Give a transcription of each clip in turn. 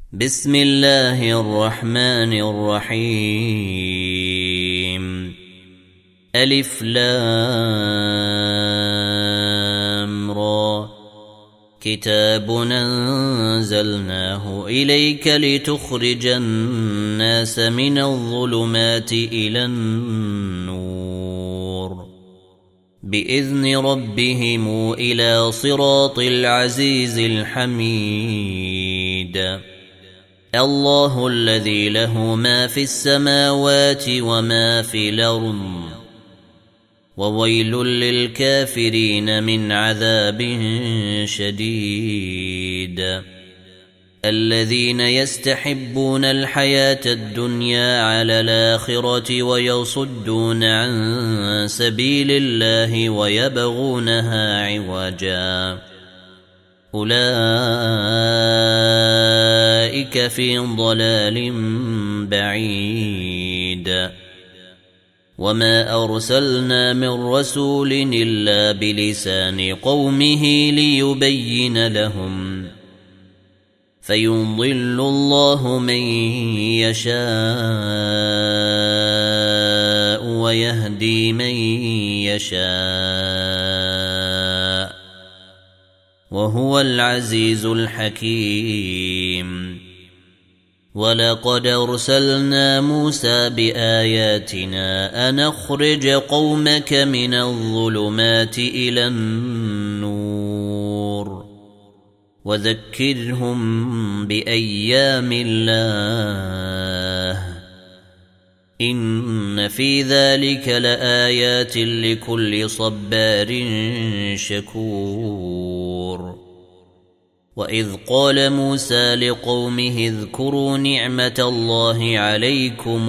بسم الله الرحمن الرحيم ألف لام را كتاب أنزلناه إليك لتخرج الناس من الظلمات إلى النور بإذن ربهم إلى صراط العزيز الحميد الله الذي له ما في السماوات وما في الأرض وويل للكافرين من عذاب شديد الذين يستحبون الحياة الدنيا على الآخرة ويصدون عن سبيل الله ويبغونها عوجا أولئك في ضلال بعيد وما أرسلنا من رسول إلا بلسان قومه ليبين لهم فيضل الله من يشاء ويهدي من يشاء وهو العزيز الحكيم ولقد أرسلنا موسى بآياتنا أن أخرج قومك من الظلمات إلى النور وذكرهم بأيام الله إن في ذلك لآيات لكل صبار شكور وإذ قال موسى لقومه اذكروا نعمة الله عليكم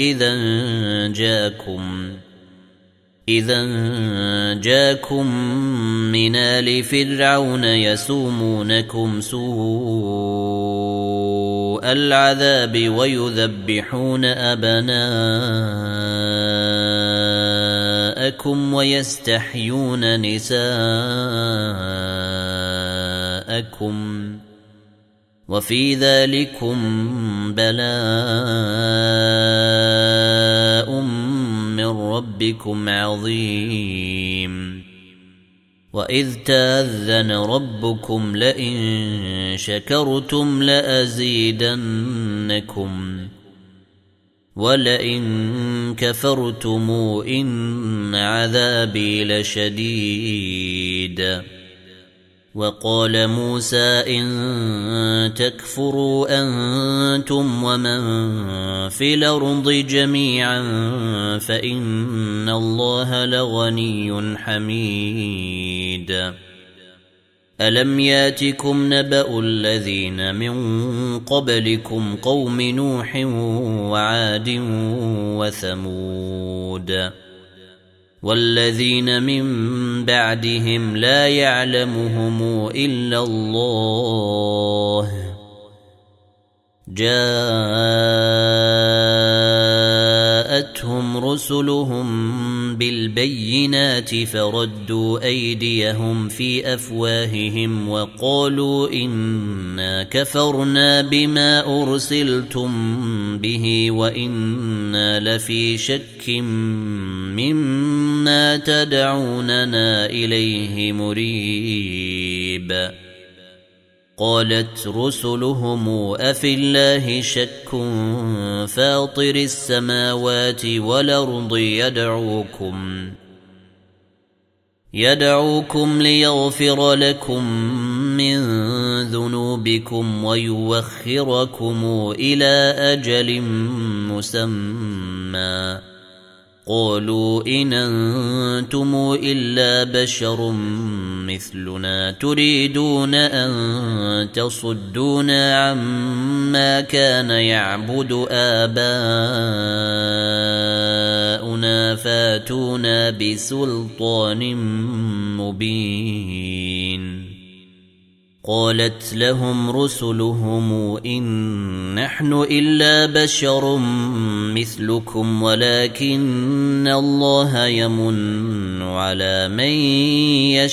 إذا جاكم من آل فرعون يسومونكم سوء العذاب ويذبحون أبناءكم ويستحيون نساءكم وفي ذلكم بلاء من ربكم عظيم وإذ تأذن ربكم لئن شكرتم لأزيدنكم ولئن كفرتم إن عذابي لشديد وقال موسى إن تكفروا أنتم ومن في الأرض جميعا فإن الله لغني حميد ألم ياتكم نبأ الذين من قبلكم قوم نوح وعاد وثمود والذين من بعدهم لا يعلمهم إلا الله جاءتهم رسلهم بالبينات فردوا أيديهم في أفواههم وقالوا إنا كفرنا بما أرسلتم به وإنا لفي شك مما تدعوننا إليه مريب قالت رسلهم أفي الله شك فاطر السماوات والأرض يدعوكم ليغفر لكم من ذنوبكم ويوخركم إلى أجل مسمى قالوا إن أنتم إلا بشر مثلنا تريدون أن تصدونا عما كان يعبد آباؤنا فاتونا بسلطان مبين قالت لهم رسلهم إن نحن إلا بشر مثلكم ولكن الله يمن على من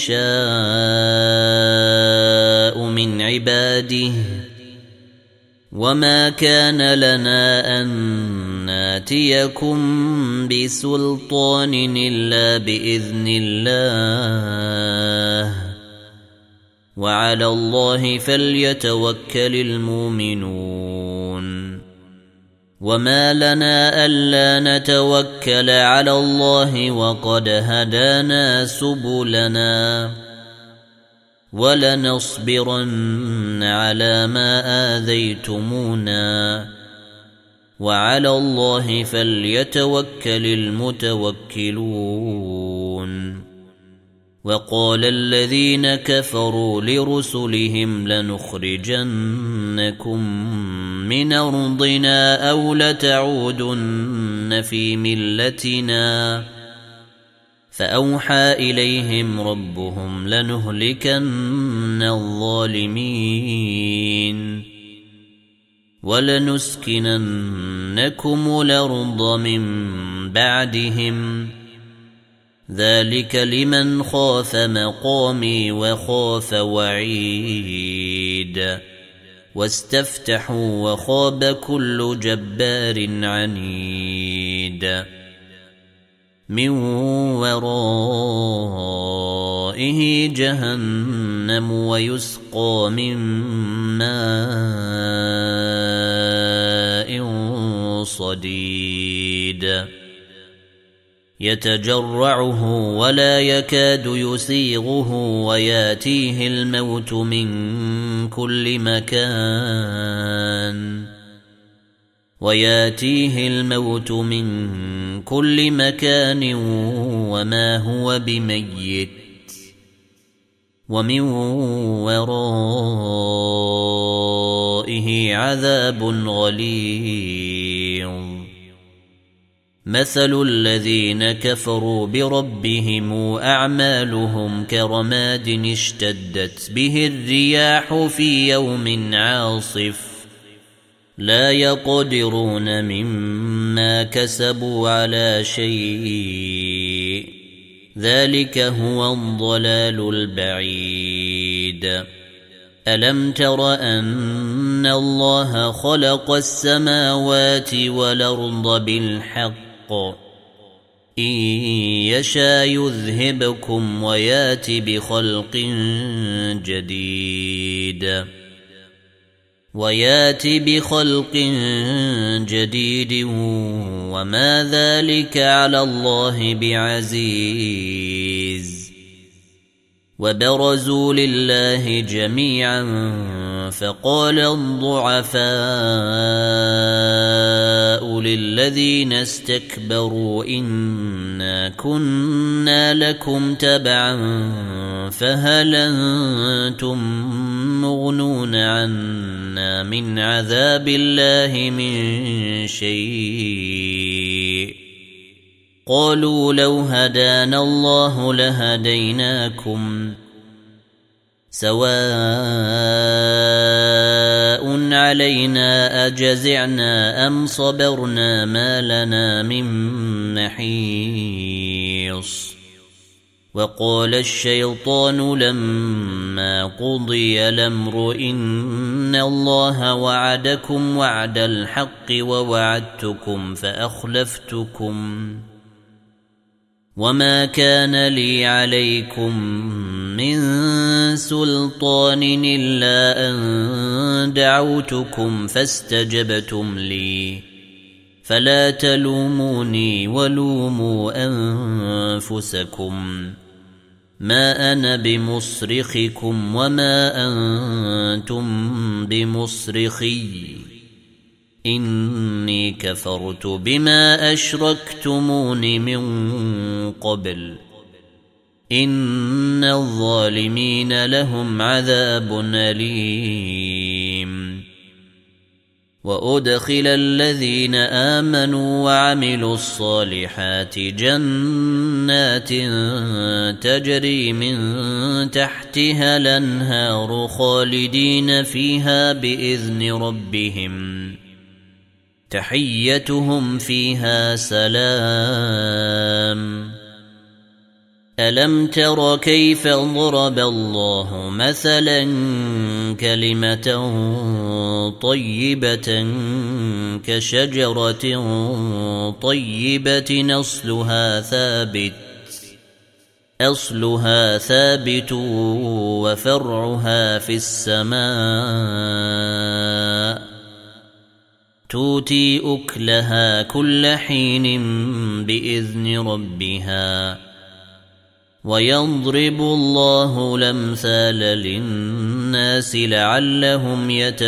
يشاء من عباده وما كان لنا أن ناتيكم بسلطان إلا بإذن الله وعلى الله فليتوكل المؤمنون وما لنا ألا نتوكل على الله وقد هدانا سبلنا ولنصبرن على ما آذيتمونا وعلى الله فليتوكل المتوكلون وقال الذين كفروا لرسلهم لنخرجنكم من أرضنا أو لتعودن في ملتنا فأوحى إليهم ربهم لنهلكن الظالمين ولنسكننكم الأرض من بعدهم ذلك لمن خاف مقامي وخاف وعيد واستفتحوا وخاب كل جبار عنيد من ورائه جهنم ويسقى من ماء صديد يتجرعه ولا يكاد يسيغه وياتيه الموت من كل مكان وما هو بميت ومن ورائه عذاب غليظ مثل الذين كفروا بربهم أعمالهم كرماد اشتدت به الرياح في يوم عاصف لا يقدرون مما كسبوا على شيء ذلك هو الضلال البعيد ألم تر أن الله خلق السماوات والأرض بالحق إن يشاء يذهبكم ويات بخلق جديد وما ذلك على الله بعزيز وبرزوا لله جميعا فقال الضعفاء للذين استكبروا إنا كنا لكم تبعا فهل أنتم مغنون عنا من عذاب الله من شيء قالوا لو هدانا الله لهديناكم سواء علينا أجزعنا أم صبرنا ما لنا من محيص وقال الشيطان لما قضي الأمر إن الله وعدكم وعد الحق ووعدتكم فأخلفتكم وما كان لي عليكم من سلطان إلا أن دعوتكم فاستجبتم لي فلا تلوموني ولوموا أنفسكم ما أنا بمصرخكم وما أنتم بمصرخي إني كفرت بما أشركتمون من قبل إن الظالمين لهم عذاب أليم وأدخل الذين آمنوا وعملوا الصالحات جنات تجري من تحتها الأنهار خالدين فيها بإذن ربهم تحيتهم فيها سلام ألم تر كيف ضرب الله مثلا كلمة طيبة كشجرة طيبة أصلها ثابت وفرعها في السماء تؤتي أكلها كل حين بإذن ربها ويضرب الله الأمثال للناس لعلهم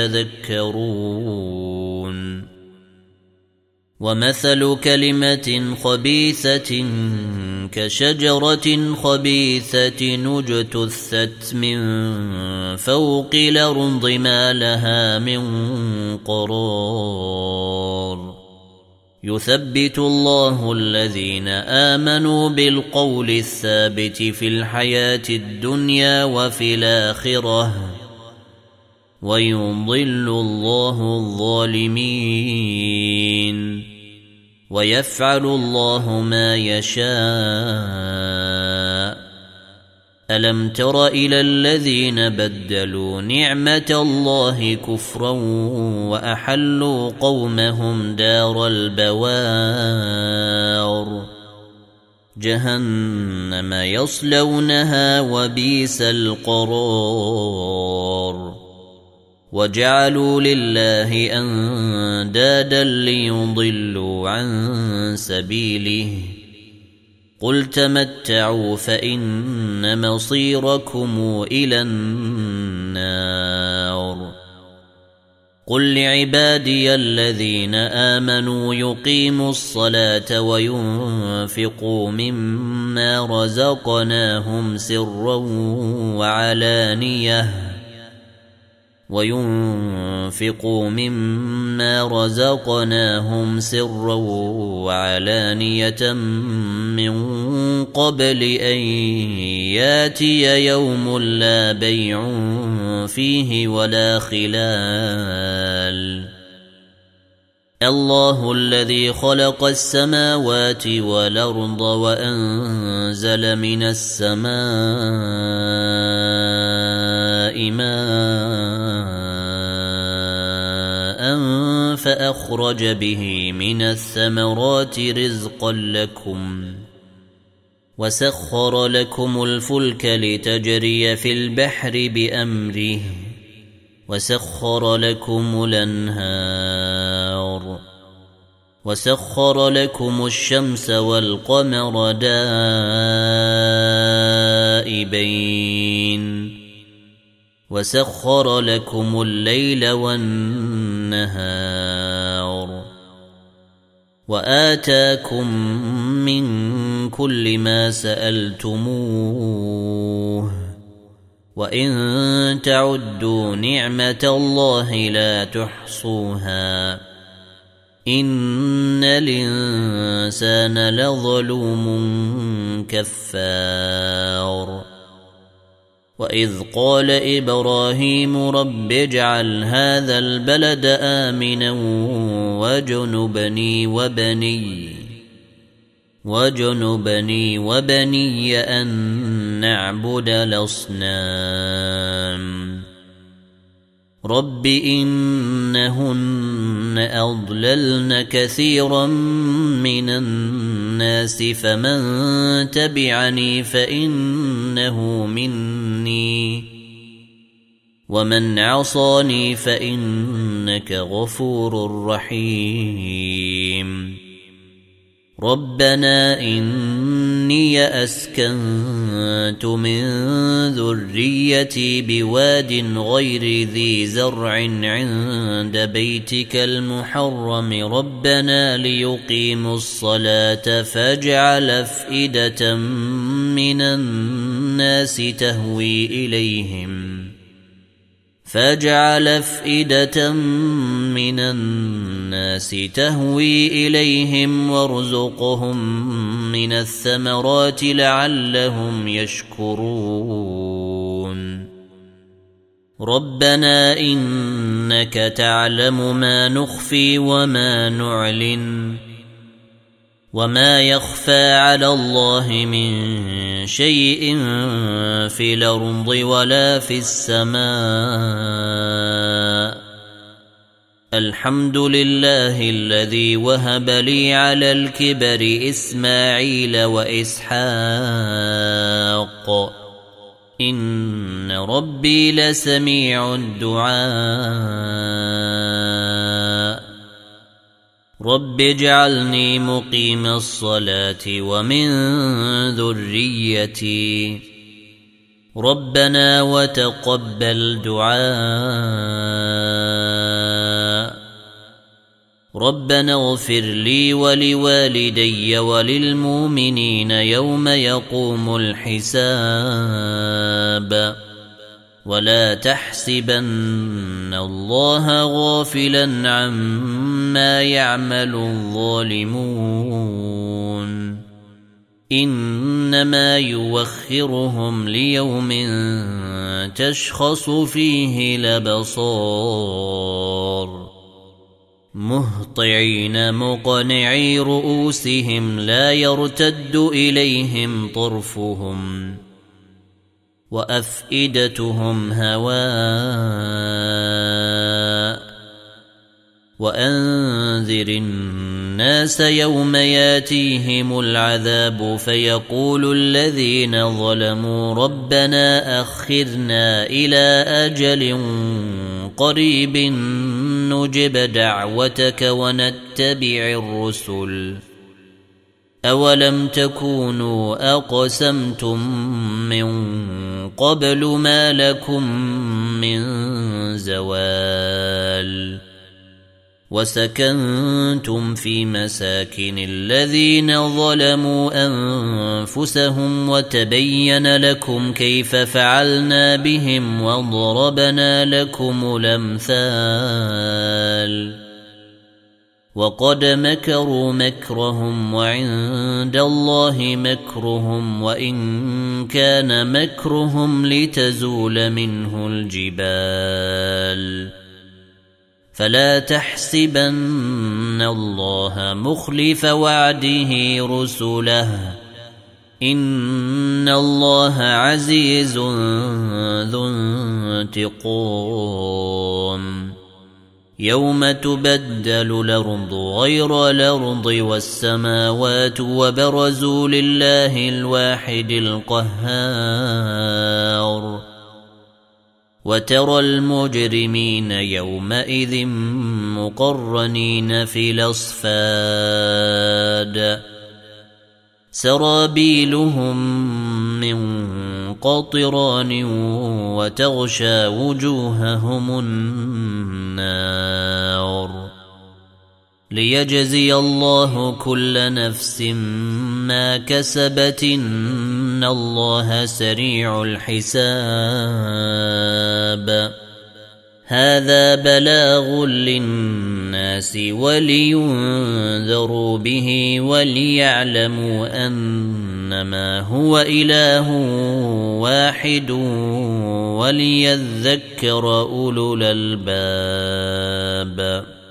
يتذكرون ومثل كلمة خبيثة كشجرة خبيثة اجتثت من فوق الأرض ما لها من قرار يثبت الله الذين آمنوا بالقول الثابت في الحياة الدنيا وفي الآخرة ويضل الله الظالمين ويفعل الله ما يشاء ألم تر إلى الذين بدلوا نعمة الله كفرا وأحلوا قومهم دار البوار جهنم يصلونها وبئس القرار وجعلوا لله أندادا ليضلوا عن سبيله قل تمتعوا فإن مصيركم إلى النار قل لعبادي الذين آمنوا يقيموا الصلاة وينفقوا مما رزقناهم سرا وعلانية من قبل أن ياتي يوم لا بيع فيه ولا خلال الله الذي خلق السماوات والأرض وأنزل من السماء ماء فأخرج به من الثمرات رزقا لكم وسخر لكم الفلك لتجري في البحر بأمره وسخر لكم الأنهار وسخر لكم الشمس والقمر دائبين وسخر لكم الليل والنهار وآتاكم من كل ما سألتموه وإن تعدوا نعمة الله لا تحصوها إن الإنسان لظلوم كفار وإذ قال إبراهيم رب اجعل هذا البلد آمنا وجنبني وبني أن نعبد الأصنام رب إنهن أضللن كثيرا من الناس فمن تبعني فإنه مني ومن عصاني فإنك غفور رحيم ربنا إني أسكنت من ذريتي بواد غير ذي زرع عند بيتك المحرم ربنا ليقيموا الصلاة فاجعل أفئدة من الناس تهوي إليهم وارزقهم من الثمرات لعلهم يشكرون ربنا إنك تعلم ما نخفي وما نعلن وما يخفى على الله من شيء في الأرض ولا في السماء. الحمد لله الذي وهب لي على الكبر إسماعيل وإسحاق إن ربي لسميع الدعاء. رب اجعلني مقيم الصلاة ومن ذريتي ربنا وتقبل دعاء. ربنا اغفر لي ولوالدي وللمؤمنين يوم يقوم الحساب. ولا تحسبن الله غافلا عما يعمل الظالمون إنما يوخرهم ليوم تشخص فيه الأبصار مهطعين مقنعي رؤوسهم لا يرتد إليهم طرفهم وأفئدتهم هواء. وأنذر الناس يوم ياتيهم العذاب فيقول الذين ظلموا ربنا أخرنا إلى أجل قريب نجب دعوتك ونتبع الرسل أولم تكونوا أقسمتم من قبل ما لكم من زوال. وسكنتم في مساكن الذين ظلموا أنفسهم وتبين لكم كيف فعلنا بهم وضربنا لكم الأمثال. وقد مكروا مكرهم وعند الله مكرهم وإن كان مكرهم لتزول منه الجبال. فلا تحسبن الله مخلف وعده رسله إن الله عزيز ذو انتقام. يوم تبدل الأرض غير الأرض والسماوات وبرزوا لله الواحد القهار. وترى المجرمين يومئذ مقرنين في الأصفاد سرابيلهم من قطران وتغشى وجوههم النار. ليجزي الله كل نفس ما كسبت إن الله سريع الحساب. هذا بلاغ للناس ولينذروا به وليعلموا أنما هو إله واحد وليذكر أولو الألباب.